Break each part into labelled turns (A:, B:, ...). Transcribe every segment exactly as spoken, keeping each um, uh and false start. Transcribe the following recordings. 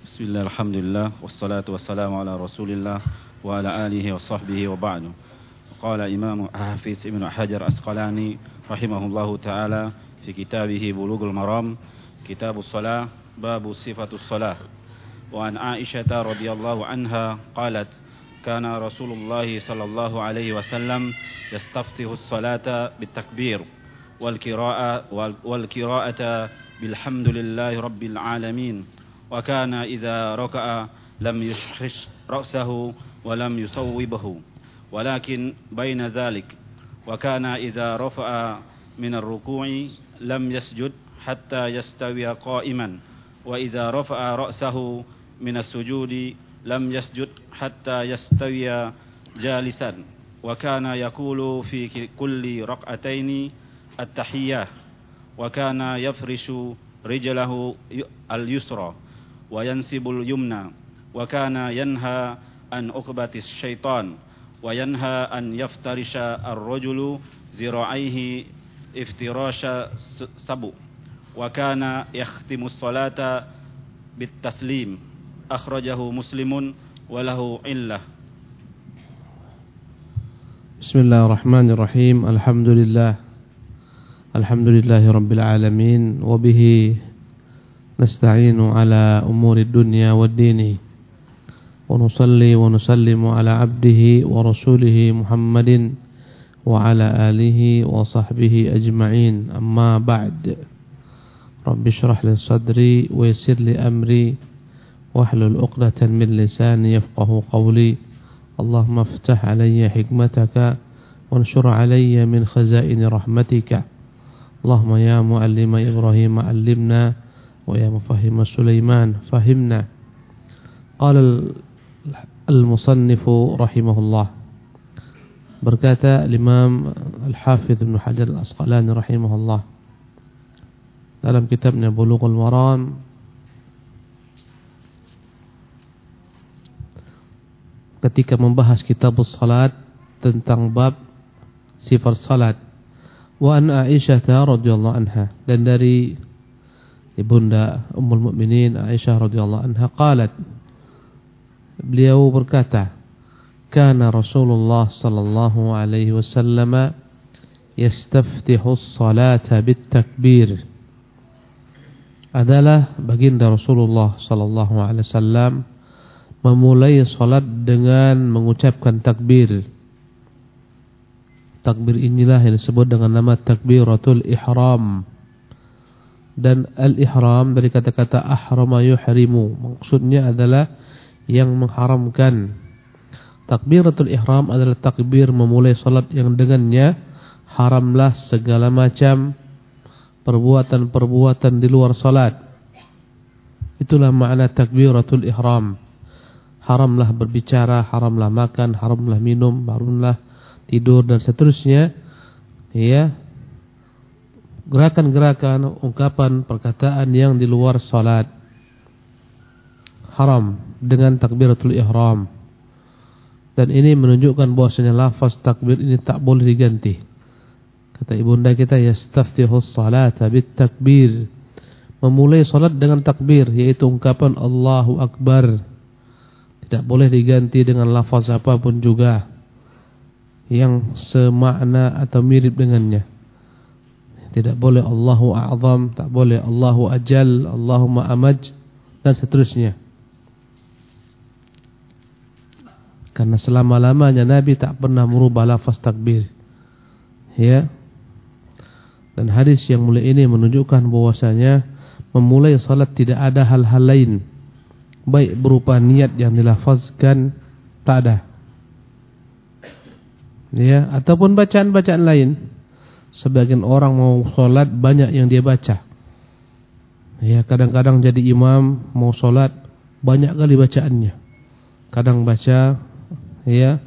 A: Bismillah, alhamdulillah, wassalatu wassalamu ala rasulillah wa ala alihi wa sahbihi wa ba'du. Qala Imam Hafiz Ibn Hajar Asqalani rahimahullahu ta'ala fi kitabih Bulughul Maram, Kitabus Shalah, babu sifatus shalah. Wa an Aisyah radhiyallahu anha qalat kana Rasulullah sallallahu alaihi wasallam yastaftihu as-salata bitakbir wal qira'ah wal qira'ata bilhamdulillahi rabbil alamin. وكان إذا ركع لم يشخص رأسه ولم يصوبه ولكن بين ذلك وكان إذا رفع من الركوع لم يسجد حتى يستوي قائما وإذا رفع رأسه من السجود لم يسجد حتى يستوي جالسا وكان يقول في كل ركعتين التحية وكان يفرش رجله اليسرى وينسب اليمنى وكان ينهى عن عقبة الشيطان وينهى أن يفترش الرجل ذراعيه افتراش سبو وكان يختم الصلاة بالتسليم أخرجه مسلم وله علة.
B: بسم الله الرحمن الرحيم. الحمد لله الحمد لله رب العالمين وبه نستعين على أمور الدنيا والدين ونصلي ونسلم على عبده ورسوله محمد وعلى آله وصحبه أجمعين. أما بعد، رب اشرح لي صدري ويسر لي أمري واحلل عقدة من لساني يفقه قولي. اللهم افتح علي حكمتك وانشر علي من خزائن رحمتك. اللهم يا معلم إبراهيم علمنا ويا مفهم سليمان فهمنا. قال المصنف رحمه الله، berkata Imam Al-Hafidh Ibn Hajar Al-Asqalani rahimahullah dalam kitabnya Bulughul Maram ketika membahas kitabus salat tentang bab sifat salat. Wa an Aisyah radhiyallahu anha, dan dari Ibunda Ummul Mukminin Aisyah radhiyallahu anha qalat, beliau berkata, kana Rasulullah sallallahu alaihi wasallam yastaftihu as-salata bit-takbir. Adalah baginda Rasulullah sallallahu alaihi wasallam memulai salat dengan mengucapkan takbir. Takbir inilah yang disebut dengan nama takbiratul ihram. Dan al-ihram dari kata-kata ahrama yuhrimu, maksudnya adalah yang mengharamkan. Takbiratul ihram adalah takbir memulai salat yang dengannya haramlah segala macam perbuatan-perbuatan di luar salat. Itulah makna takbiratul ihram. Haramlah berbicara, haramlah makan, haramlah minum, haramlah tidur dan seterusnya. Ya, gerakan-gerakan, ungkapan, perkataan yang di luar salat haram dengan takbiratul ihram. Dan ini menunjukkan bahwasanya lafaz takbir ini tak boleh diganti. Kata ibunda kita, yastaftihus salata bit takbir, memulai salat dengan takbir, yaitu ungkapan Allahu Akbar. Tidak boleh diganti dengan lafaz apapun juga yang semakna atau mirip dengannya. Tidak boleh Allahu A'zam, tak boleh Allahu Ajal, Allahumma Amaj, dan seterusnya. Karena selama-lamanya Nabi tak pernah merubah lafaz takbir. Ya. Dan hadis yang mulia ini menunjukkan bahwasanya memulai salat tidak ada hal-hal lain, baik berupa niat yang dilafazkan, tak ada. Ya, ataupun bacaan-bacaan lain. Sebagian orang mau solat banyak yang dia baca. Ya, kadang-kadang jadi imam mau solat banyak kali bacaannya. Kadang baca ya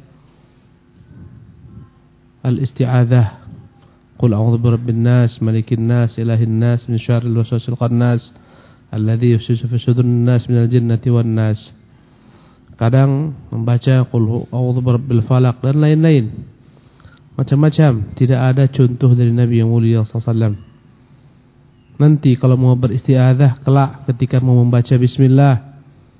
B: al-isti'adzah, qul a'udzu birabbin nas, malikin nas, ilahin nas, min syarril waswasil khannas, alladzi yuwaswisu fi sudurin nas minal jinnati wan nas. Kadang membaca qul a'udzu birabbil falaq dan lain-lain. Macam-macam. Tidak ada contoh dari Nabi yang mulia sallallahu alaihi wasallam. Nanti kalau mau beristiadzah kelak ketika mau membaca bismillah,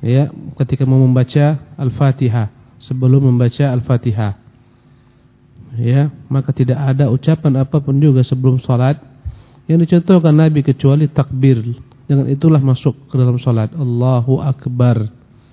B: ya, ketika mau membaca Al-Fatihah, sebelum membaca Al-Fatihah. Ya, maka tidak ada ucapan apapun juga sebelum salat yang dicontohkan Nabi kecuali takbir. Dengan itulah masuk ke dalam salat. Allahu Akbar.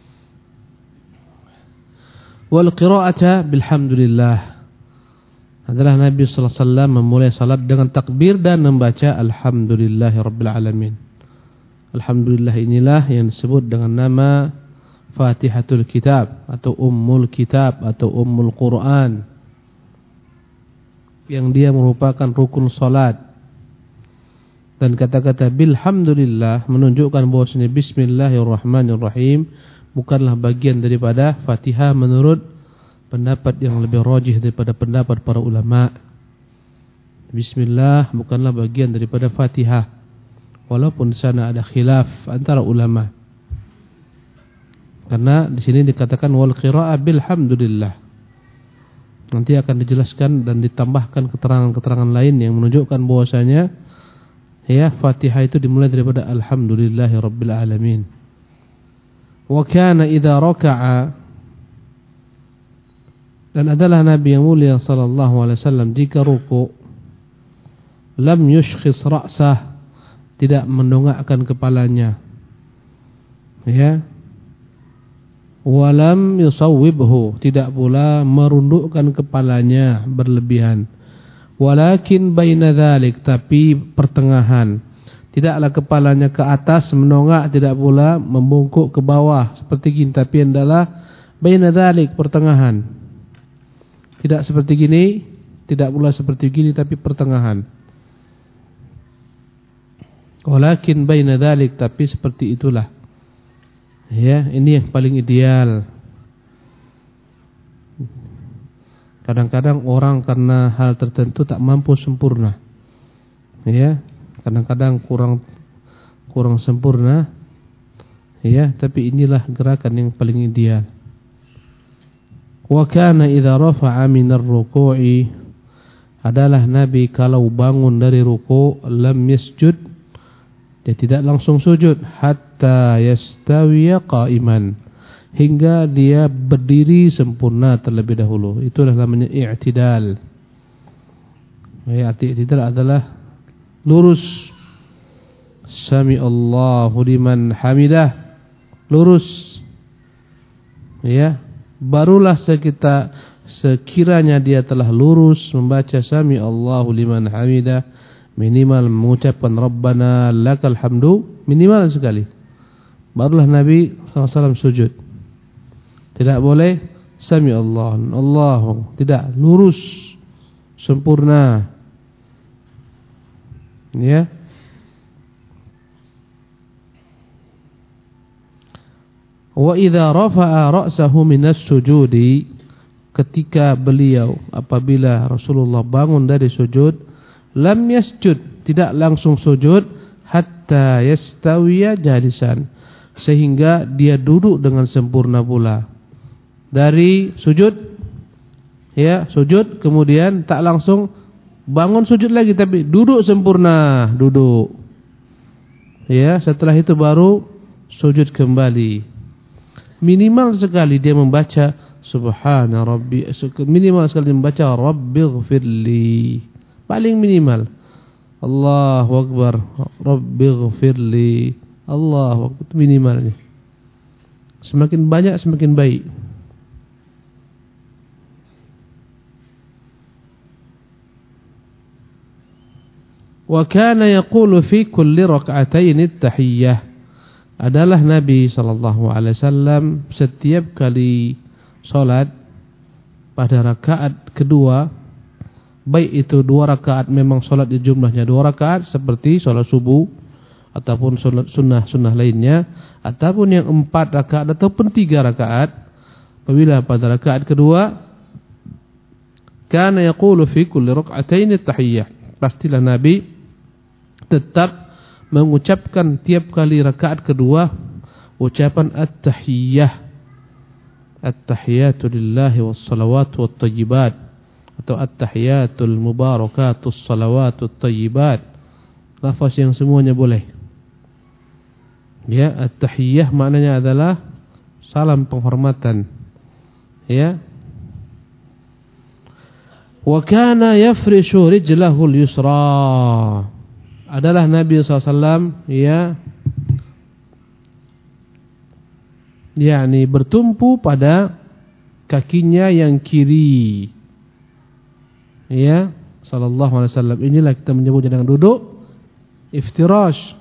B: Wal qira'ata bilhamdulillah. Adalah Nabi sallallahu alaihi wasallam memulai salat dengan takbir dan membaca alhamdulillahirabbil alamin. Alhamdulillah inilah yang disebut dengan nama Fatihatul Kitab atau Ummul Kitab atau Ummul Quran, yang dia merupakan rukun salat. Dan kata-kata bilhamdulillah menunjukkan bahwasanya bismillahirrahmanirrahim bukanlah bagian daripada Fatihah menurut pendapat yang lebih rajih daripada pendapat para ulama. Bismillah bukanlah bagian daripada Fatihah, walaupun di sana ada khilaf antara ulama. Karena di sini dikatakan wal qira'ah bilhamdulillah. Nanti akan dijelaskan dan ditambahkan keterangan-keterangan lain yang menunjukkan bahwasanya ya Fatihah itu dimulai daripada alhamdulillahirabbil alamin. Wa kana idza raka'a, dan adalah Nabi yang mulia sallallahu alaihi wasallam jika ruku' lam yushkhis ra'sah, tidak mendongakkan kepalanya, ya, walam yusawwibhu, tidak pula merundukkan kepalanya berlebihan, walakin baina dzalik, tapi pertengahan, tidaklah kepalanya ke atas menongak, tidak pula membungkuk ke bawah seperti gini, tapi adalah baina dzalik, pertengahan. Tidak seperti gini, tidak pula seperti gini, tapi pertengahan. Walakin baina dzalik, tapi seperti itulah. Ya, ini yang paling ideal. Kadang-kadang orang karena hal tertentu tak mampu sempurna. Ya, kadang-kadang kurang kurang sempurna. Ya, tapi inilah gerakan yang paling ideal. Wa kana idza rafa'a minar ruku'i, adalah Nabi kalau bangun dari ruku' lam yasjud, dia tidak langsung sujud, hatta yastawiya qa'iman, hingga dia berdiri sempurna terlebih dahulu. Itulah namanya i'tidal. Ya, i'tidal adalah lurus. Sami Allahu liman hamidah, lurus. Ya, barulah sekita sekiranya dia telah lurus membaca Sami Allahu liman hamidah, minimal mengucapkan Rabbana lakal hamdu, minimal sekali, barulah Nabi sallallahu alaihi wasallam sujud. Tidak boleh Sami Allah, Allahu, tidak, lurus sempurna. Ya. Wa idza rafa'a ra'sahu minas sujudi, ketika beliau apabila Rasulullah bangun dari sujud, lam yasjud, tidak langsung sujud, hatta yastawiya jalisan, sehingga dia duduk dengan sempurna pula. Dari sujud, ya, sujud kemudian tak langsung bangun sujud lagi, tapi duduk sempurna, duduk. Ya, setelah itu baru sujud kembali. Minimal sekali dia membaca Subhana Rabbi, minimal sekali membaca Rabbighfirli, paling minimal. Allahu Akbar, Rabbighfirli, Allahu Akbar, minimalnya. Semakin banyak semakin baik. Wa kana yaqulu fi kulli rak'atayn at-tahiyyah, adalah Nabi sallallahu alaihi wasallam setiap kali salat pada rakaat kedua, baik itu dua rakaat memang salat di jumlahnya dua rakaat seperti salat subuh ataupun salat sunnah-sunnah lainnya, ataupun yang empat rakaat ataupun tiga rakaat, apabila pada rakaat kedua kana yaqulu fi kulli rak'atayn at-tahiyyah, pastilah Nabi tetap mengucapkan tiap kali rakaat kedua ucapan at-tahiyyah, at-tahiyatu lillahi was-salawatu wat-thayyibat, atau at-tahiyatul mubarakatus salawatut thayyibat. Lafaz yang semuanya boleh. Ya, at-tahiyyah maknanya adalah salam penghormatan. Ya. Wa kana yafrishu rijlahu al-yusra. Adalah Nabi sallallahu alaihi wasallam ya yakni bertumpu pada kakinya yang kiri. Ya, sallallahu alaihi wasallam. Inilah kita menyebutnya dengan duduk iftirash.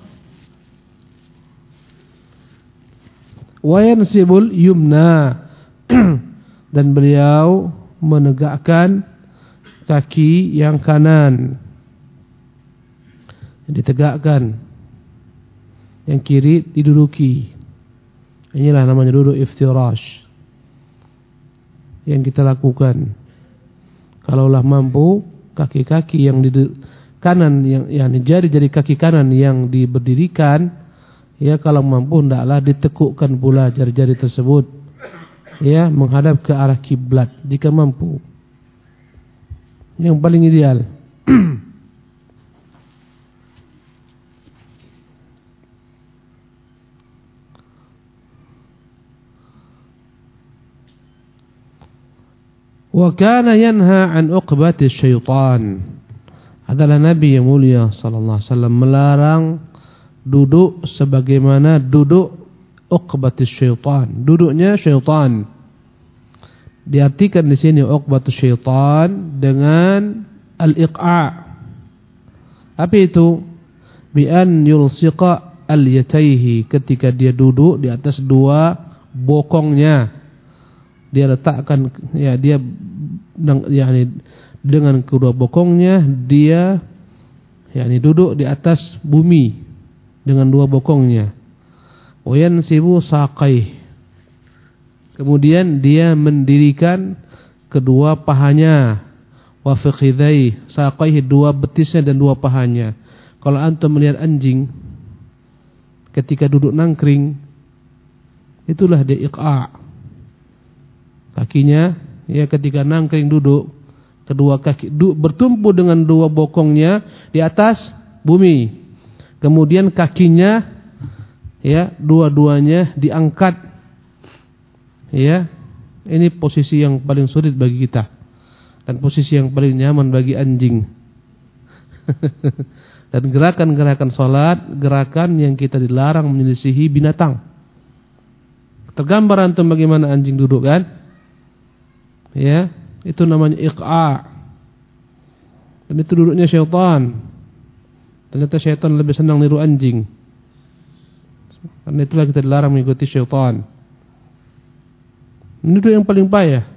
B: Wa yansibul yumna. Dan beliau menegakkan kaki yang kanan. Ditegakkan. Yang kiri diduduki. Inilah namanya duduk iftirash yang kita lakukan. Kalaulah mampu, kaki-kaki yang di kanan yang yang jari-jari kaki kanan yang diberdirikan, ya kalau mampu hendaklah ditekukkan pula jari-jari tersebut, ya menghadap ke arah kiblat jika mampu. Yang paling ideal. Wa kana yanha an uqbati syaitan. Adalah Nabi yang mulia sallallahu alaihi wasallam melarang duduk sebagaimana duduk uqbati syaitan. Duduknya syaitan. Diartikan di sini uqbatu syaitan dengan al-iqa'. Apa itu? Bi an yulsiqa al-yatayhi, ketika dia duduk di atas dua bokongnya. Dia letakkan ya dia yakni dengan kedua bokongnya dia yakni duduk di atas bumi dengan dua bokongnya. Wa yansibu saqai. Kemudian dia mendirikan kedua pahanya. Wa fiqhidai saqaihi, dua betisnya dan dua pahanya. Kalau antum melihat anjing ketika duduk nangkring, itulah dia iqa'. Kakinya ya ketika nangkring duduk, kedua kaki du, bertumpu dengan dua bokongnya di atas bumi. Kemudian kakinya ya dua-duanya diangkat. Ya. Ini posisi yang paling sulit bagi kita dan posisi yang paling nyaman bagi anjing. Dan gerakan-gerakan salat, gerakan yang kita dilarang menyelisihi binatang. Tergambar antum bagaimana anjing duduk kan? Ya, itu namanya iqa'. Dan itu duduknya syaitan. Ternyata syaitan lebih senang niru anjing. Karena itulah kita dilarang mengikuti syaitan. Ini duduk yang paling payah.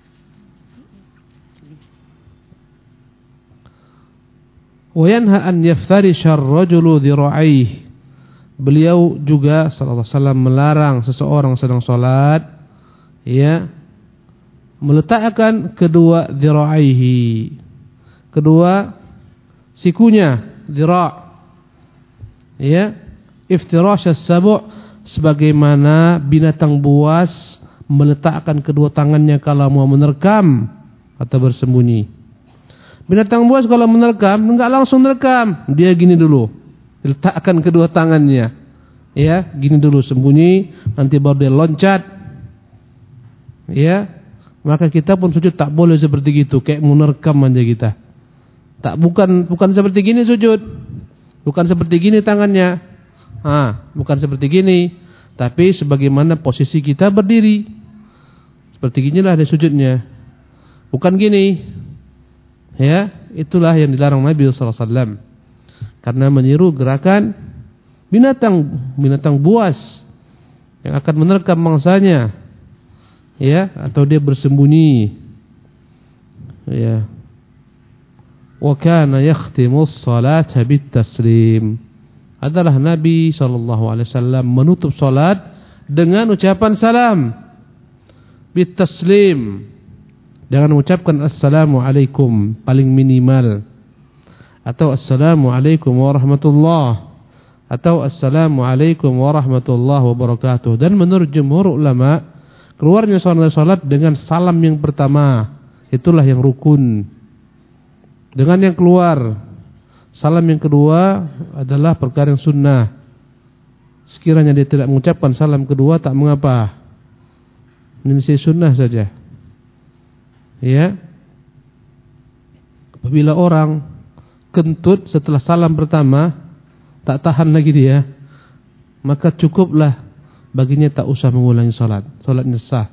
B: Wa yanha an yaftarisha ar-rajulu dhira'aihi. Beliau juga sallallahu alaihi wasallam melarang seseorang sedang salat ya meletakkan kedua dhira'aihi, kedua sikunya, dhira', ya, iftirash as-sabu', sebagaimana binatang buas meletakkan kedua tangannya kalau mau menerkam atau bersembunyi. Binatang buas kalau menerkam enggak langsung menerkam, dia gini dulu, letakkan kedua tangannya, ya, gini dulu sembunyi, nanti baru dia loncat, ya. Maka kita pun sujud tak boleh seperti gitu, kayak menerkam aja kita. Tak bukan bukan seperti gini sujud. Bukan seperti gini tangannya. Ah, bukan seperti gini, tapi sebagaimana posisi kita berdiri. Seperti ginilah dia sujudnya. Bukan gini. Ya, itulah yang dilarang Nabi sallallahu alaihi wasallam. Karena meniru gerakan binatang binatang buas yang akan menerkam mangsanya. Ya, atau dia bersembunyi. Ya. Wa kana yakhtimu as-salata bit-taslim. Adalah Nabi sallallahu alaihi wasallam menutup salat dengan ucapan salam. Bit-taslim. Dengan mengucapkan assalamu alaikum paling minimal. Atau assalamu alaikum warahmatullah. Atau assalamu alaikum warahmatullahi wabarakatuh. Dan menurut jumhur ulama, keluarnya salat dengan salam yang pertama, itulah yang rukun. Dengan yang keluar salam yang kedua adalah perkara yang sunnah. Sekiranya dia tidak mengucapkan salam kedua tak mengapa. menyelisih sunnah saja. Ya. Apabila orang kentut setelah salam pertama, tak tahan lagi dia, maka cukuplah baginya tak usah mengulangi salat. Salatnya sah.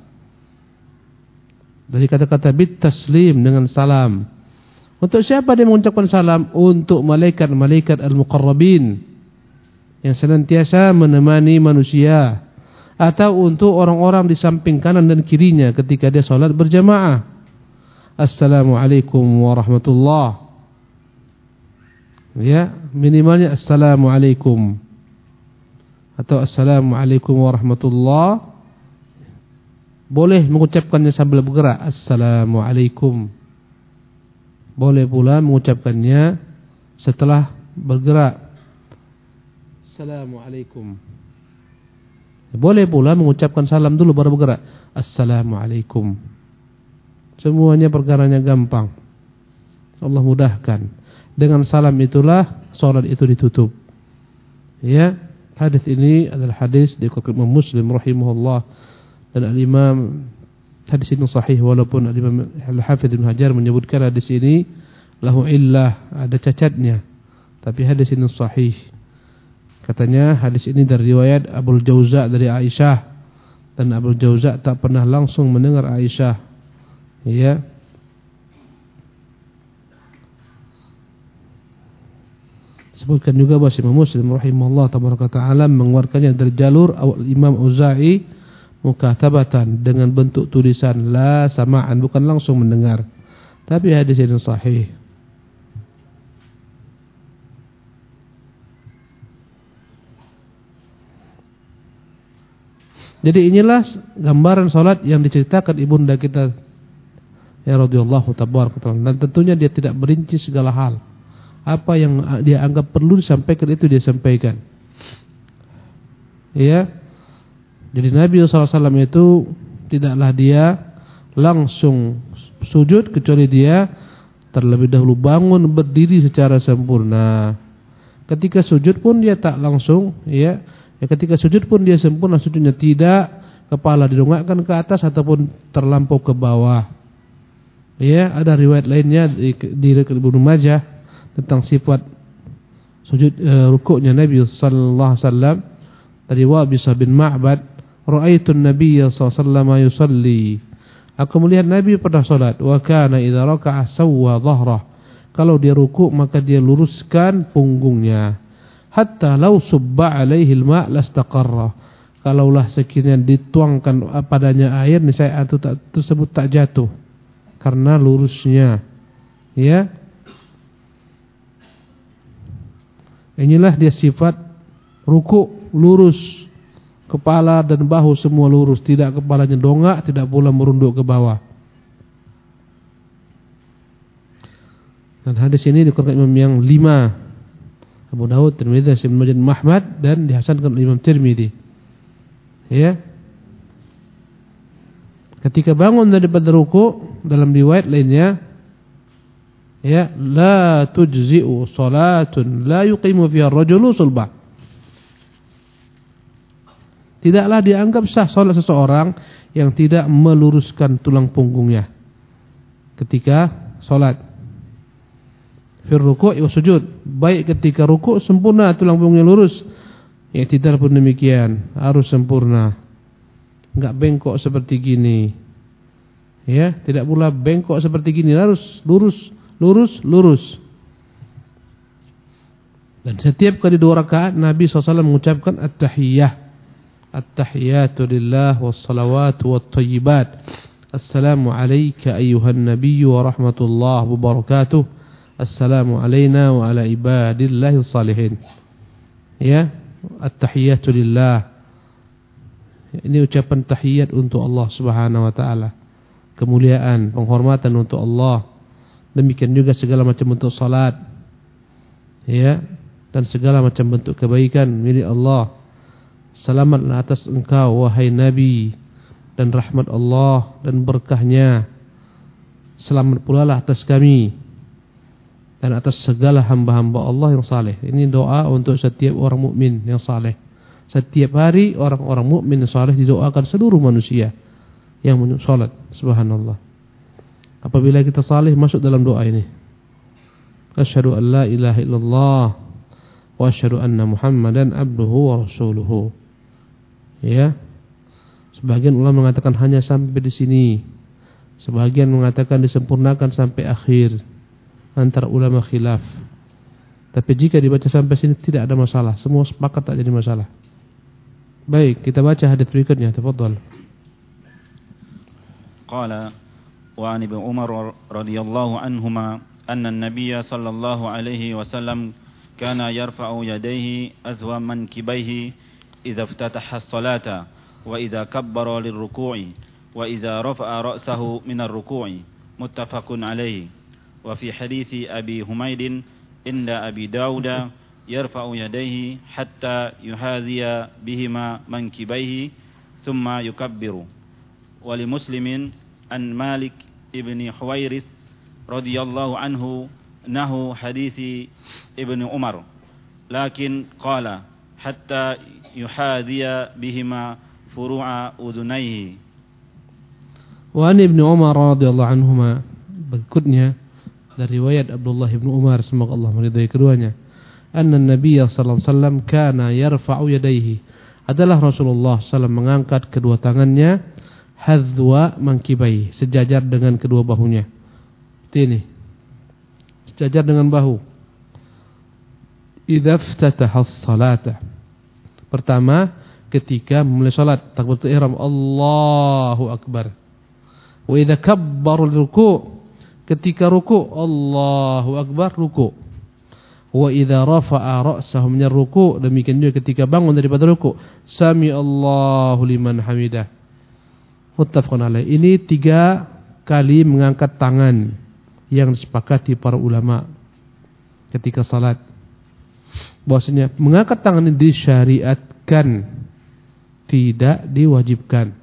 B: Dari kata-kata bit taslim dengan salam. Untuk siapa dia mengucapkan salam? Untuk malaikat-malaikat al-muqarrabin yang senantiasa menemani manusia, atau untuk orang-orang di samping kanan dan kirinya ketika dia salat berjamaah. Assalamualaikum warahmatullahi. Ya, minimalnya assalamualaikum atau assalamualaikum warahmatullahi. Boleh mengucapkannya sambil bergerak, assalamualaikum. Boleh pula mengucapkannya setelah bergerak, assalamualaikum. Boleh pula mengucapkan salam dulu baru bergerak, assalamualaikum. Semuanya perkaranya gampang, Allah mudahkan. Dengan salam itulah salat itu ditutup. Ya, hadis ini adalah hadis diriwayatkan Imam Muslim rahimahullah, dan al-Imam hadis ini sahih, walaupun al-Imam Al-Hafidz Ibnu Hajar menyebutkan hadis ini lahu illah, ada cacatnya, tapi hadis ini sahih. Katanya hadis ini dari riwayat Abul Jauza dari Aisyah, dan Abul Jauza tak pernah langsung mendengar Aisyah. Ya. Sebutkan juga bahwa Imam Muslim rahimahullah tabaraka taala mengeluarkannya dari jalur Imam Auza'i mukatabatan dengan bentuk tulisan la sama'an, bukan langsung mendengar. Tapi hadis ini sahih. Jadi inilah gambaran salat yang diceritakan ibunda kita ya radhiyallahu tabaraka taala, dan tentunya dia tidak merinci segala hal. Apa yang dia anggap perlu disampaikan itu dia sampaikan. Ya. Jadi Nabi sallallahu alaihi wasallam itu tidaklah dia langsung sujud kecuali dia terlebih dahulu bangun berdiri secara sempurna. Ketika sujud pun dia tak langsung, ya. Ya, ketika sujud pun dia sempurna sujudnya, tidak kepala didongakkan ke atas ataupun terlampau ke bawah. Ya, ada riwayat lainnya di, di Ibnu Majah tentang sifat sujud e, rukuknya Nabi sallallahu alaihi wasallam. Dari Wabisah bin Ma'bad, ra'aitu an-nabiyya sallallahu alaihi wasallam yusalli. Aku melihat Nabi pada salat, wa kana idza raka'a sawwa dhahrah. Kalau dia rukuk maka dia luruskan punggungnya. Hatta law subba alaihi al-ma' lastaqarra. Kalaulah sekiranya dituangkan padanya air, niscaya itu tersebut tak jatuh karena lurusnya. Ya. Inilah dia sifat rukuk lurus, kepala dan bahu semua lurus, tidak kepalanya dongak, tidak pula merunduk ke bawah. Dan hadis ini dikeluarkan Imam yang lima, Abu Dawud, Tirmidzi, Ibnu Majah, Ahmad, dan dihasankan oleh Imam Tirmidzi. Ya. Ketika bangun daripada rukuk, dalam riwayat lainnya, ya, la tujzi'u salatun la yuqimu fiha ar-rajulu sulbah. Tidaklah dianggap sah salat seseorang yang tidak meluruskan tulang punggungnya ketika salat. Fir ruku' wa sujud, baik ketika rukuk sempurna tulang punggungnya lurus, i'tidal pun demikian, harus sempurna. Enggak bengkok seperti gini. Ya, tidak pula bengkok seperti gini, harus lurus. Lurus, lurus. Dan setiap kali dua rakaat Nabi shallallahu alaihi wasallam mengucapkan at-tahiyyah. At-tahiyyatu lillah was-salawatu wat-thayyibat. Assalamu alayka ayyuhan nabiyyu wa rahmatullahi wa barakatuh. Assalamu alayna wa ala ibadillahi salihin. Ya, at-tahiyyatu lillah. Ini ucapan tahiyat untuk Allah Subhanahu wa taala. Kemuliaan, penghormatan untuk Allah. Demikian juga segala macam bentuk salat, ya, dan segala macam bentuk kebaikan milik Allah. Selamatlah atas engkau wahai Nabi, dan rahmat Allah dan berkahnya. Selamat pula lah atas kami dan atas segala hamba-hamba Allah yang saleh. Ini doa untuk setiap orang mukmin yang saleh. Setiap hari orang-orang mukmin yang saleh didoakan seluruh manusia. yang menyebut salat. Subhanallah. Apabila kita salih masuk dalam doa ini. Asyhadu an la ilaha illallah wa asyhadu anna Muhammadan abduhu wa rasuluhu. Ya. Sebagian ulama mengatakan hanya sampai di sini. Sebagian mengatakan disempurnakan sampai akhir. Antara ulama khilaf. Tapi jika dibaca sampai sini tidak ada masalah. Semua sepakat tak jadi masalah. Baik, kita baca hadis berikutnya. Tafadhal.
A: Qala wa an ibn Umar radhiyallahu anhuma anna an-nabiy sallallahu alaihi wasallam kana yarfa'u yadayhi azwa mankibaihi idza iftataha as-salata wa idza kabbara lir-ruku'i wa idza rafa'a ra'sahu min ar-ruku'i muttafaqun alaihi. Wa fi hadits Abi Humaid inda Abi Dawud yarfa'u yadayhi hatta yuhadhiya bihima mankibaihi thumma yukabbiru. Wa li Muslimin an Malik ibn Huwairis radhiyallahu anhu nahu hadithi Ibn Umar lakin qala hatta yuhadhiya bihima furu'a udhunayhi.
B: Wa an Ibn Umar radhiyallahu anhuma, berikutnya dari riwayat Abdullah bin Umar semoga Allah meridai keduanya, anna Nabiy sallallahu alaihi wasallam kana yarfa'u yadayhi, adalah Rasulullah sallallahu alaihi wasallam mengangkat kedua tangannya hadzwa mankibai, sejajar dengan kedua bahunya. Ini sejajar dengan bahu. Idza iftataha as-salata, pertama ketika memulai salat, takbiratul ihram, Allahu akbar. Wa idza kabbara ruku', ketika ruku', Allahu akbar, ruku'. Wa idza rafa'a ra'sahu min ar-ruku', demikian juga ketika bangun daripada ruku', sami Allahu liman hamidah. Muttafaqun alaih. Ini tiga kali mengangkat tangan yang disepakati para ulama ketika salat. Bahwasanya mengangkat tangan ini disyariatkan, tidak diwajibkan.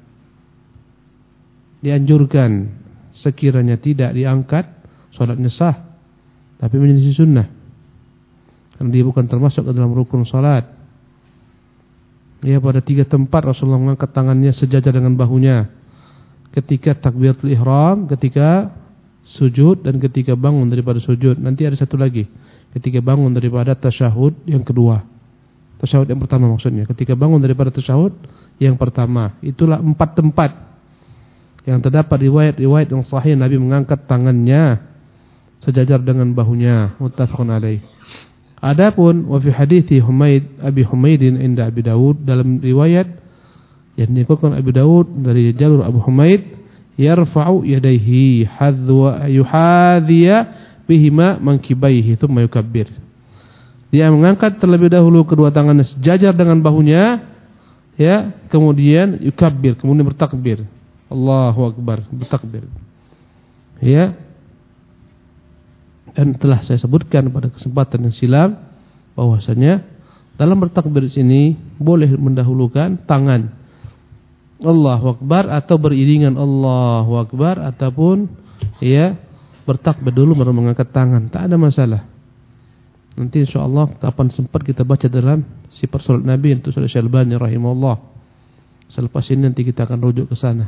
B: Dianjurkan. Sekiranya tidak diangkat, salatnya sah, tapi menjadi sunnah. Karena dia bukan termasuk ke dalam rukun salat. Ya, pada tiga tempat Rasulullah mengangkat tangannya sejajar dengan bahunya. Ketika takbiratul ihram, ketika sujud, dan ketika bangun daripada sujud. Nanti ada satu lagi, ketika bangun daripada tasyahud yang kedua. Tasyahud yang pertama maksudnya. Ketika bangun daripada tasyahud yang pertama. Itulah empat tempat yang terdapat riwayat-riwayat yang sahih Nabi mengangkat tangannya sejajar dengan bahunya. Muttafaqun alaih. Adapun wa fi hadithi Humaid Abi Humaidin inda Abi Dawud, dalam riwayat yang dikutip Abu Dawud dari jalur Abu Humaid, yarfa'u yadayhi hadwa yuhadhiya bihima mankibaihi thumma yukabbir. Dia mengangkat terlebih dahulu kedua tangannya sejajar dengan bahunya, ya, kemudian yukabbir, kemudian bertakbir. Allahu akbar, bertakbir. Ya. Dan telah saya sebutkan pada kesempatan yang silam bahwasanya dalam bertakbir sini boleh mendahulukan tangan Allahu akbar atau beriringan Allahu akbar, ataupun ya bertakbir dulu baru mengangkat tangan, tak ada masalah. Nanti insyaallah kapan sempat kita baca dalam sifat salat Nabi untuk Syekh Al-Albani rahimahullah. Selepas ini nanti kita akan rujuk ke sana.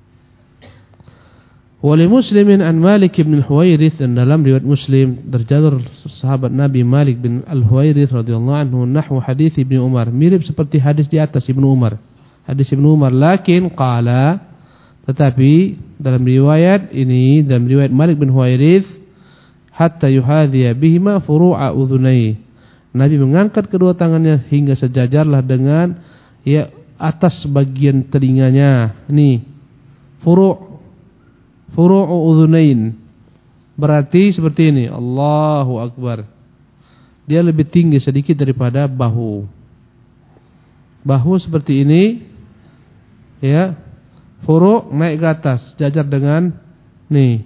B: Wa li Muslimin an Malik bin Al-Huwairits, dan dalam riwayat Muslim dari jalur sahabat Nabi Malik bin Al-Huwairits radhiyallahu anhu nahwu hadis Ibnu Umar, mirip seperti hadis di atas Ibnu Umar. Hadis Ibnu Umar, lakin qala, tetapi dalam riwayat ini, dalam riwayat Malik bin Huwairits, hatta yuhadhiya bihima furu'a udhunai, Nabi mengangkat kedua tangannya hingga sejajarlah dengan ya atas bagian telinganya. Ini furu' furu'u udhunain, berarti seperti ini, Allahu akbar. Dia lebih tinggi sedikit daripada bahu. Bahu seperti ini, ya, furu' naik ke atas, sejajar dengan nih.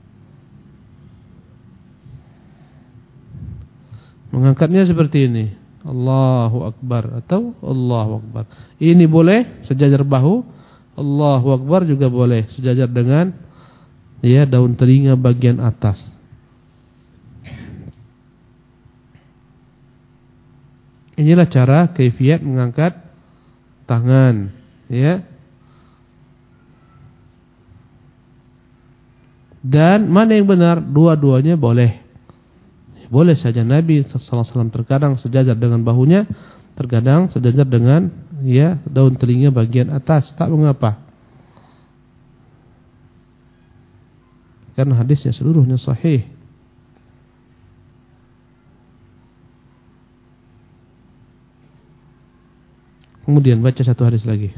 B: Mengangkatnya seperti ini, Allahu akbar atau Allahu akbar. Ini boleh sejajar bahu, Allahu akbar juga boleh sejajar dengan ya daun telinga bagian atas. Inilah cara kaifiat mengangkat tangan, ya. Dan mana yang benar? Dua-duanya boleh. Boleh saja Nabi sallallahu alaihi wasallam terkadang sejajar dengan bahunya, terkadang sejajar dengan ya daun telinga bagian atas, tak mengapa. Karena hadisnya seluruhnya sahih. Kemudian baca satu hadis lagi.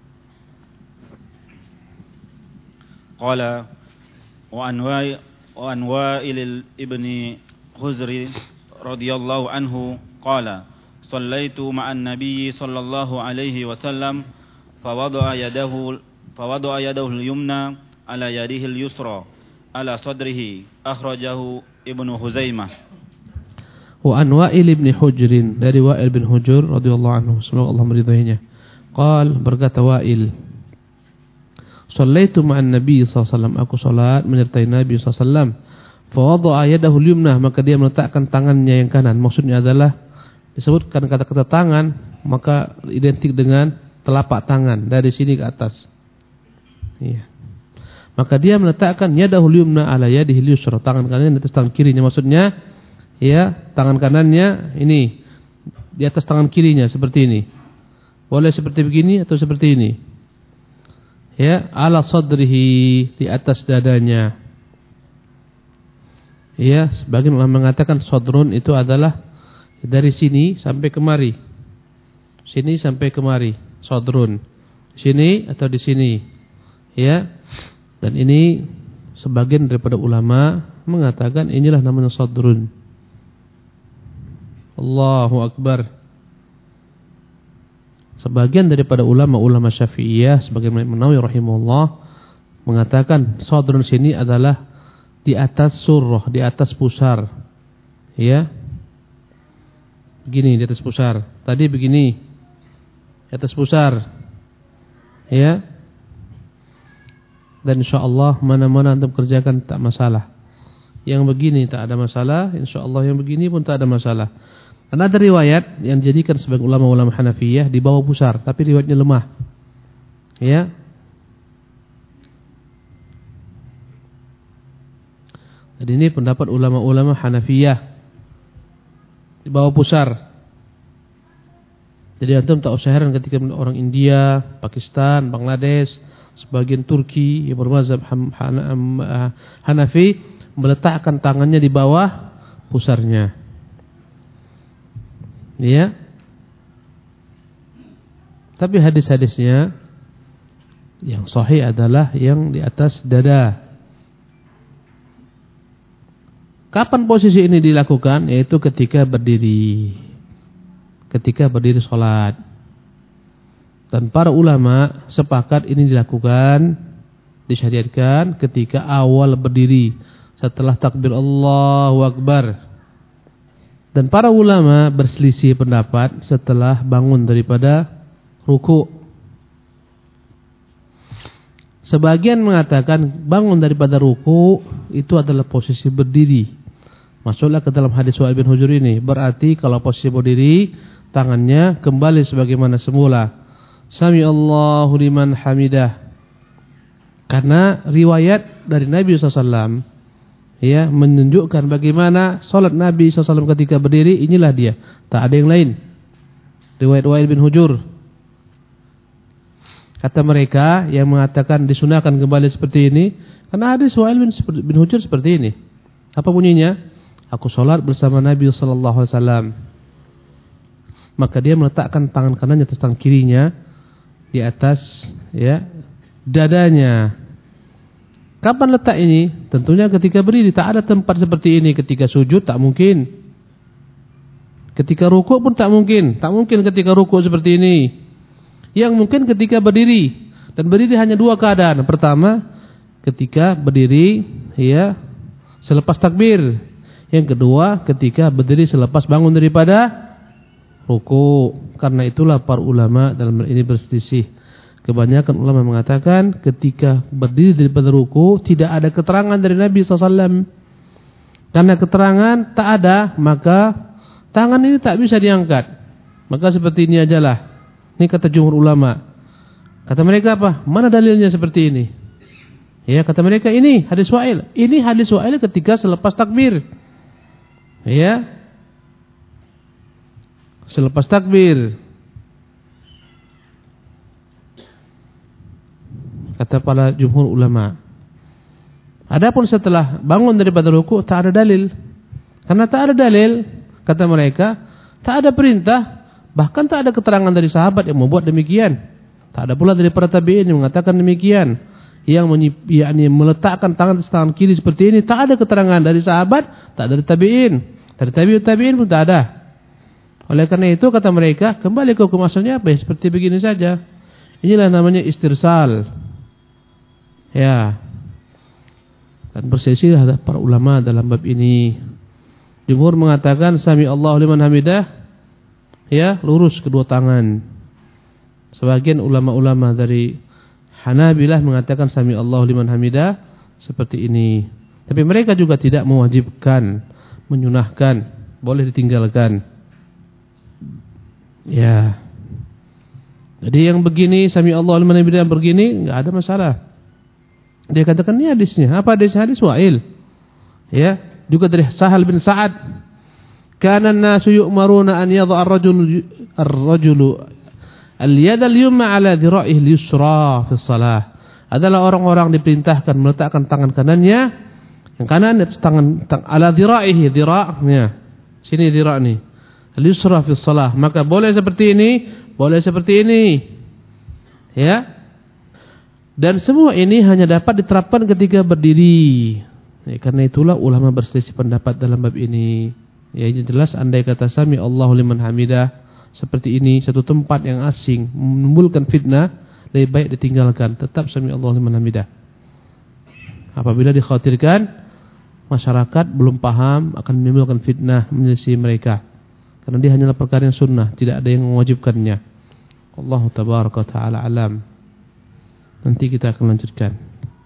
A: Qala wa anwa'i wa anwa'il ibni Khuzri radhiyallahu anhu qala sallaitu ma'an nabiy sallallahu alaihi wasallam fawada'a yadahu fawada'a yadahu al-yumna ala yadihi al-yusra ala sadrihi akhrajahu Ibnu Huzaimah.
B: Wa an Wa'il ibn Hujr, dari Wa'il bin Hujr radhiyallahu anhu, semoga Allah meridainya. Qal, berkata Wa'il, sallaitu ma'an nabiy sallallahu alaihi wasallam, aku salat menyertai Nabi sallallahu alaihi wasallam. Fawada'a yadahu al-yumna, maka dia meletakkan tangannya yang kanan. Maksudnya adalah disebutkan kata-kata tangan, maka identik dengan telapak tangan dari sini ke atas. Iya. Maka dia meletakkan yadahu al-yumna ala yadihi al-yusra, tangan kanannya di atas tangan kirinya. Maksudnya, ya, tangan kanannya ini di atas tangan kirinya seperti ini. Boleh seperti begini atau seperti ini. Ya, ala sadrihi, di atas dadanya. Ya, sebagian ulama mengatakan sadrun itu adalah dari sini sampai kemari. Sini sampai kemari, sadrun. Sini atau di sini. Ya. Dan ini sebagian daripada ulama mengatakan inilah namanya sadrun. Allahu Akbar. Sebagian daripada ulama-ulama Syafi'iyah sebagaimana Imam Nawawi rahimahullah mengatakan sadrun sini adalah di atas surah, di atas pusar. Ya. Begini di atas pusar. Tadi begini. Di atas pusar. Ya. Dan insyaallah mana-mana antum kerjakan tak masalah. Yang begini tak ada masalah, insyaallah yang begini pun tak ada masalah. Dan ada riwayat yang dijadikan sebagai ulama-ulama Hanafiyah di bawah pusar, tapi riwayatnya lemah. Ya. Jadi ini pendapat ulama-ulama Hanafiyah di bawah pusar. Jadi antum tak usah heran ketika orang India, Pakistan, Bangladesh, sebagian Turki yang bermazhab Hanafi meletakkan tangannya di bawah pusarnya. Ya. Tapi hadis-hadisnya yang sahih adalah yang di atas dada. Kapan posisi ini dilakukan? Yaitu ketika berdiri. Ketika berdiri sholat. Dan para ulama sepakat ini dilakukan, disyariatkan ketika awal berdiri. Setelah takbir Allahu Akbar. Dan para ulama berselisih pendapat setelah bangun daripada ruku. Sebagian mengatakan bangun daripada ruku itu adalah posisi berdiri. Masuklah ke dalam hadis Wa'il bin Hujr ini. Berarti kalau posisi berdiri, tangannya kembali sebagaimana semula. Sami Allahu liman hamidah. Karena riwayat dari Nabi sallallahu alaihi wasallam ya menunjukkan bagaimana salat Nabi sallallahu alaihi wasallam ketika berdiri, inilah dia, tak ada yang lain. Riwayat Wa'il bin Hujr. Kata mereka yang mengatakan disunahkan kembali seperti ini, karena hadis Wa'il bin, bin Hujr seperti ini. Apa bunyinya? Aku salat bersama Nabi sallallahu alaihi wasallam. Maka dia meletakkan tangan kanannya atas tangan kirinya di atas ya dadanya. Kapan letak ini? Tentunya ketika berdiri. Tak ada tempat seperti ini. Ketika sujud tak mungkin. Ketika rukuk pun tak mungkin. Tak mungkin ketika rukuk seperti ini. Yang mungkin ketika berdiri. Dan berdiri hanya dua keadaan. Pertama, ketika berdiri ya selepas takbir. Yang kedua, ketika berdiri selepas bangun daripada ruku. Karena itulah para ulama dalam ini berselisih. Kebanyakan ulama mengatakan ketika berdiri daripada ruku tidak ada keterangan dari Nabi sallallahu alaihi wasallam. Karena keterangan tak ada, maka tangan ini tak bisa diangkat. Maka seperti ini ajalah. Ini kata jumhur ulama. Kata mereka apa? Mana dalilnya seperti ini? Ya, kata mereka ini hadis Wa'il. Ini hadis Wa'il ketika selepas takbir. Ya. Selepas takbir. Kata para jumhur ulama. Adapun setelah bangun daripada ruku' tak ada dalil. Karena tak ada dalil, kata mereka, tak ada perintah, bahkan tak ada keterangan dari sahabat yang membuat demikian. Tak ada pula dari para tabi'in yang mengatakan demikian. Yang yakni meletakkan tangan di tangan kiri seperti ini, tak ada keterangan dari sahabat, tak ada dari tabi'in. Dari tabi'ut tabi'in pun tak ada. Oleh karena itu kata mereka, kembali ke hukum asalnya apa? Seperti begini saja. Inilah namanya istirsal. Ya. Dan berselisih para ulama dalam bab ini. Jumhur mengatakan sami Allahu liman hamidah, ya, lurus kedua tangan. Sebagian ulama-ulama dari Hanabilah mengatakan sami Allahu liman hamidah seperti ini. Tapi mereka juga tidak mewajibkan, menyunahkan, boleh ditinggalkan. Ya. Jadi yang begini sami Allahu liman hamidah begini enggak ada masalah. Dia katakan ini hadisnya. Apa hadisnya? Hadis Wa'il. Ya, juga dari Sahal bin Sa'ad. Kana an-nasu yu'maruna an yadha'a ar-rajulu ar-rajulu al-yad al-yumna 'ala dhira'ihi al-yusra fi shalah. Adalah orang-orang diperintahkan meletakkan tangan kanannya yang kanan di atas tangan tang, ala dhira'ihi, dhira'nya. Sini dhira' nih. Al-yusra fi shalah. Maka boleh seperti ini, boleh seperti ini. Ya. Dan semua ini hanya dapat diterapkan ketika berdiri. Ya, karena itulah ulama berselisih pendapat dalam bab ini. Ya, ini jelas andai kata sami Allahu liman hamidah seperti ini, satu tempat yang asing menimbulkan fitnah, lebih baik ditinggalkan. Tetap sami Allahu liman hamidah. Apabila dikhawatirkan masyarakat belum paham akan menimbulkan fitnah menyelisih mereka. Karena dia hanyalah perkara yang sunnah, tidak ada yang mewajibkannya. Allahu tabaraka ta'ala alam. Nanti kita akan lanjutkan.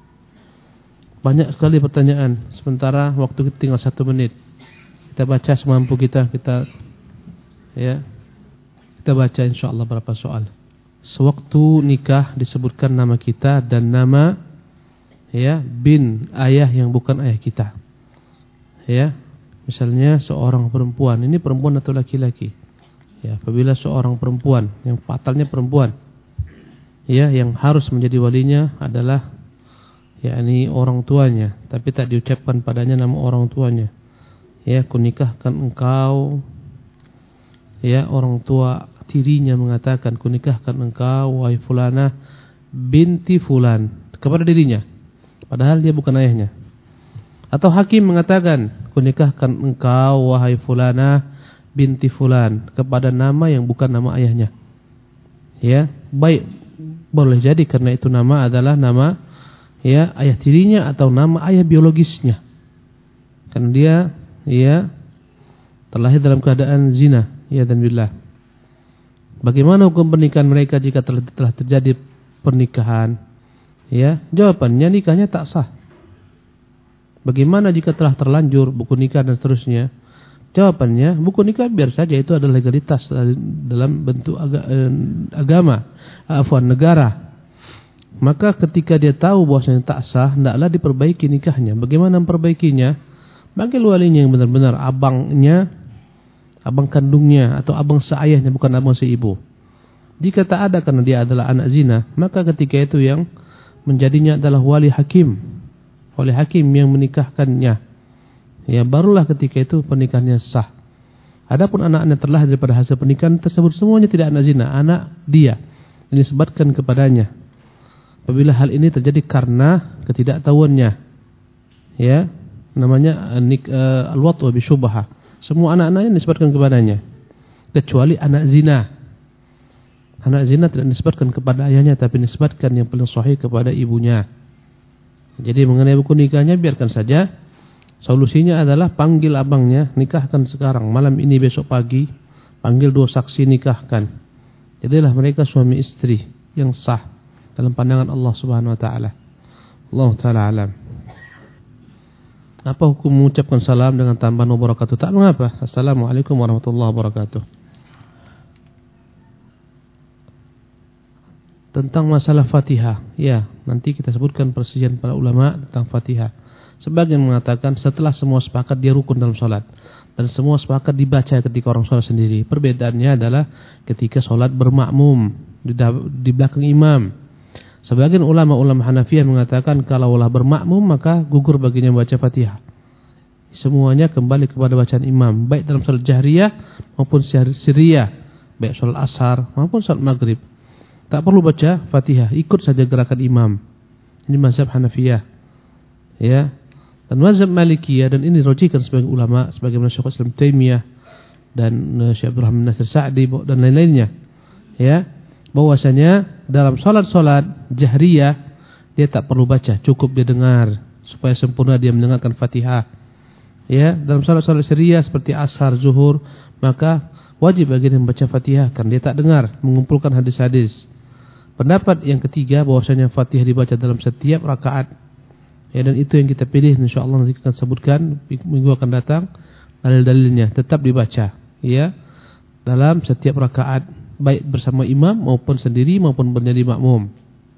B: Banyak sekali pertanyaan. Sementara waktu kita tinggal satu menit. Kita baca semampu kita. Kita ya, kita baca insyaAllah berapa soal. Sewaktu nikah disebutkan nama kita dan nama ya bin ayah yang bukan ayah kita. Ya, misalnya seorang perempuan. Ini perempuan atau laki-laki? Ya, apabila seorang perempuan yang fatalnya perempuan. Ya, yang harus menjadi walinya adalah yakni orang tuanya, tapi tak diucapkan padanya nama orang tuanya. Ya, kunikahkan engkau. Ya, orang tua tirinya mengatakan kunikahkan engkau wahai fulana binti fulan kepada dirinya, padahal dia bukan ayahnya. Atau hakim mengatakan kunikahkan engkau wahai fulana binti fulan kepada nama yang bukan nama ayahnya. Ya, baik. Boleh jadi karena itu nama adalah nama ya ayah tirinya atau nama ayah biologisnya. Karena dia ya terlahir dalam keadaan zina, ya dan billah. Bagaimana hukum pernikahan mereka jika telah, telah terjadi pernikahan? Ya, jawabannya nikahnya tak sah. Bagaimana jika telah terlanjur buku nikah dan seterusnya? Jawabannya buku nikah biar saja, itu adalah legalitas dalam bentuk aga, eh, agama, afwan negara. Maka ketika dia tahu bahwasanya tak sah, hendaklah diperbaiki nikahnya. Bagaimana memperbaikinya? Panggil walinya yang benar-benar, abangnya, abang kandungnya atau abang seayahnya, bukan abang seibu. Jika tak ada karena dia adalah anak zina, maka ketika itu yang menjadinya adalah wali hakim. Wali hakim yang menikahkannya. Ya, barulah ketika itu pernikahannya sah. Adapun anak-anak terlahir daripada hasil pernikahan tersebut semuanya tidak anak zina, anak dia, dinisbatkan kepadanya. Apabila hal ini terjadi karena ketidaktahuannya, ya, namanya uh, al-wat'u bi syubhah. Semua anak-anaknya dinisbatkan kepadanya, kecuali anak zina. Anak zina tidak dinisbatkan kepada ayahnya, tapi dinisbatkan yang paling sahih kepada ibunya. Jadi mengenai buku nikahnya biarkan saja. Solusinya adalah panggil abangnya, nikahkan sekarang, malam ini besok pagi, panggil dua saksi, nikahkan. Jadilah mereka suami istri yang sah dalam pandangan Allah Subhanahu wa taala. Allah taala alam. Apa hukum mengucapkan salam dengan tambahan wabarakatuh? Tak mengapa. Assalamualaikum warahmatullahi wabarakatuh. tentang masalah Fatihah. Ya, nanti kita sebutkan perselisihan para ulama tentang Fatihah. Sebagian mengatakan setelah semua sepakat dia rukun dalam salat, dan semua sepakat dibaca ketika orang salat sendiri. Perbedaannya adalah ketika salat bermakmum di, di belakang imam. Sebagian ulama-ulama Hanafiyah mengatakan kalaulah bermakmum maka gugur baginya membaca Fatihah. Semuanya kembali kepada bacaan imam, baik dalam salat jahriyah maupun sirriyah, baik salat ashar maupun salat maghrib. Tak perlu baca Fatihah, ikut saja gerakan imam. Ini mazhab Hanafiyah. Ya. Dan mazhab Malikiyah, dan ini dirojikan sebagai ulama sebagaimana Syekh Islam Taimiyah dan Syekh Abdul Rahman Nasir Sa'di dan lain-lainnya. Ya. Bahwasanya dalam salat-salat jahriyah dia tak perlu baca, cukup dia dengar supaya sempurna dia mendengarkan Fatihah. Ya, dalam salat-salat sirriyah seperti ashar, zuhur, maka wajib bagi dia membaca Fatihah karena dia tak dengar, mengumpulkan hadis-hadis. Pendapat yang ketiga bahwasanya Fatihah dibaca dalam setiap rakaat. Ya, dan itu yang kita pilih, insyaallah nanti kita sebutkan minggu akan datang dalil-dalilnya, tetap dibaca ya dalam setiap rakaat, baik bersama imam maupun sendiri maupun menjadi makmum.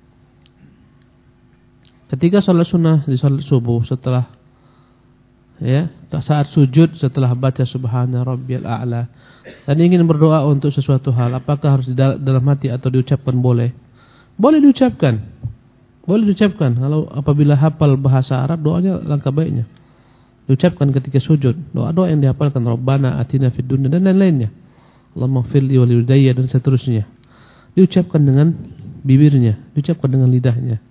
B: Ketika salat sunnah di salat subuh setelah ya, saat sujud setelah baca subhana rabbiyal a'la dan ingin berdoa untuk sesuatu hal, apakah harus di dalam hati atau diucapkan? Boleh. Boleh diucapkan. Boleh diucapkan. Kalau apabila hafal bahasa Arab, doanya langkah baiknya diucapkan ketika sujud. Doa-doa yang dihafalkan, Rabbana atina fid dunya dan lain-lainnya. Allahumma ighfirli wa liwalidayya dan seterusnya. Diucapkan dengan bibirnya, diucapkan dengan lidahnya.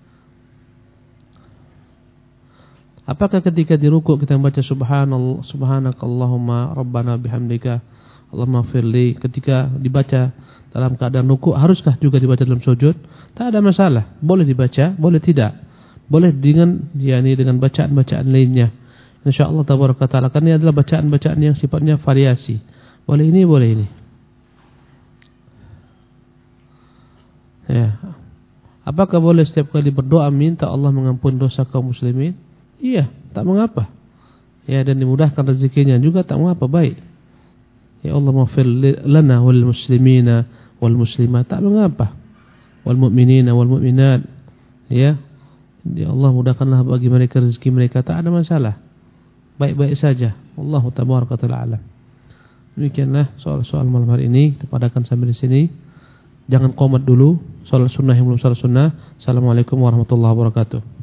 B: Apakah ketika di ruku' kita membaca subhanallah, subhanakallahumma rabbana bihamdika Allahumma ighfirli, ketika dibaca dalam keadaan ruku' haruskah juga dibaca dalam sujud? Tak ada masalah, boleh dibaca, boleh tidak. Boleh dengan yakni dengan bacaan-bacaan lainnya. Insyaallah tabaraka taala, karena ini adalah bacaan-bacaan yang sifatnya variasi. Boleh ini, boleh ini. Ya. Apakah boleh setiap kali berdoa minta Allah mengampuni dosa kaum muslimin? Iya, tak mengapa. Ya, dan dimudahkan rezekinya juga tak mengapa, baik. Ya Allah maghfir lana wal muslimina wal muslimat, tak mengapa. Wal mu'minina wal mu'minat. Ya. Ya Allah mudahkanlah bagi mereka rezeki mereka, tak ada masalah. Baik-baik saja. Wallahu tabaraka taala alam. Demikianlah soal-soal malam hari ini, kita padakan sampai di sini. Jangan qomat dulu, salat sunnah yang belum salat sunnah. Assalamualaikum warahmatullahi wabarakatuh.